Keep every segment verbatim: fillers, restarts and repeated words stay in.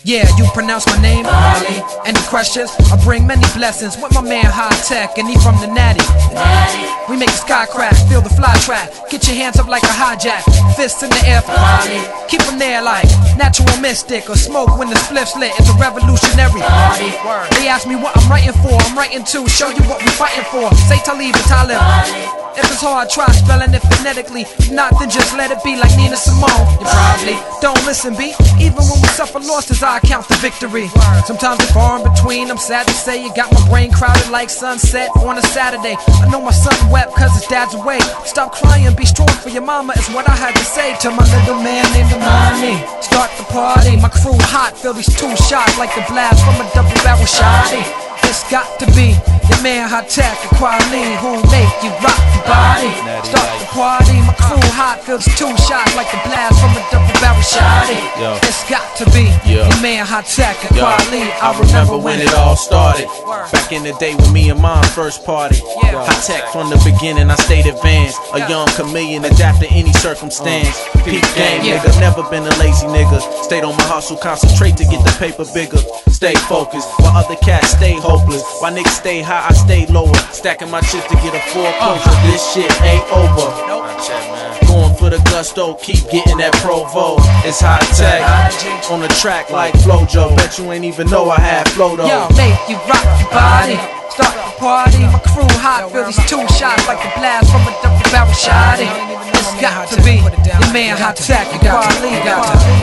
Yeah, you pronounce my name, Marley. Any questions? I bring many blessings with my man High Tech, and he from the Natty. We make the sky crack, feel the fly track. Get your hands up like a hijack, fists in the air for Marley. Keep them there like natural mystic, or smoke when the spliff's lit. It's a revolutionary party. They ask me what I'm writing for, I'm writing to show you what we fighting for. Say Talib and Talib. If it's hard, try spelling it phonetically. If not, then just let it be like Nina Simone. You probably don't listen, B. Even when we suffer losses, I count the victory. Sometimes it's far in between, I'm sad to say. You got my brain crowded like sunset on a Saturday. I know my son wept cause his dad's away. Stop crying, be strong for your mama is what I had to say to my little man named Amani. Start the party, my crew hot. Feel these two shots like the blast from a double barrel shotty. It's got to be your man High Tech and Quality who make you rock the body. Start the party, my crew hot. Feels two shots like the blast from a double barrel shotty. It's got to be your man High Tech and Quality. I remember when it all started, back in the day when me and mom first party. High Tech from the beginning, I stayed advanced. A young chameleon, adapt to any circumstance. Peak game, nigga, never been a lazy nigga. Stayed on my hustle, concentrate to get the paper bigger. Stay focused, while other cats stay hopeless. While niggas stay high, I stay lower. Stacking my chips to get a full closure. This shit ain't over. Going for the gusto, keep getting that Provo. It's High Tech on the track like Flojo. Bet you ain't even know I had flow though. Yo, make you rock your body. Start the party, my crew hot. Feel these two shots like the blast from a double barrel shotty. It's got to be your man High Tech and Quality. Keep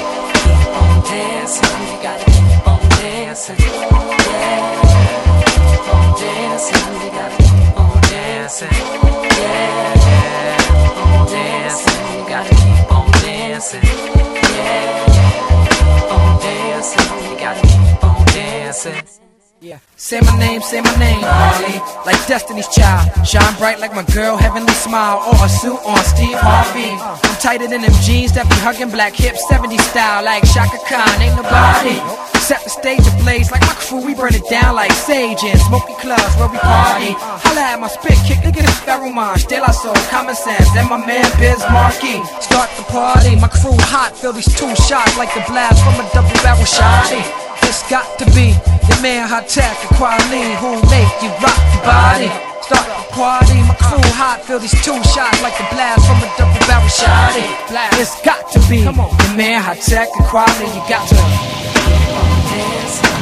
on dancing, you gotta keep on dancing. Yeah. Keep on dancing, you gotta keep on dancing. Yeah. Keep on dancing, you gotta keep on dancing. Yeah. Keep on dancing, you gotta keep on dancing. Yeah. Say my name, say my name, Marley. Like Destiny's Child, shine bright like my girl, heavenly smile. Or a suit on Steve Harvey. I'm tighter than them jeans that be hugging black hips, seventies style like Shaka Khan. Ain't nobody set the stage ablaze like my crew. We burn it down like sage in smoky clubs where we party. Holla at my spit kick, look at this Ferromage, De La Soul, Common Sense, and my man Biz Markie. Start the party, my crew hot. Feel these two shots like the blast from a double barrel shotty. It's got to be your man High Tech and Quality who make you rock the body. Start the party, my crew hot. Feel these two shots like the blast from a double barrel shotty. It's got to be your man High Tech and Quality. You got to keep on dancing.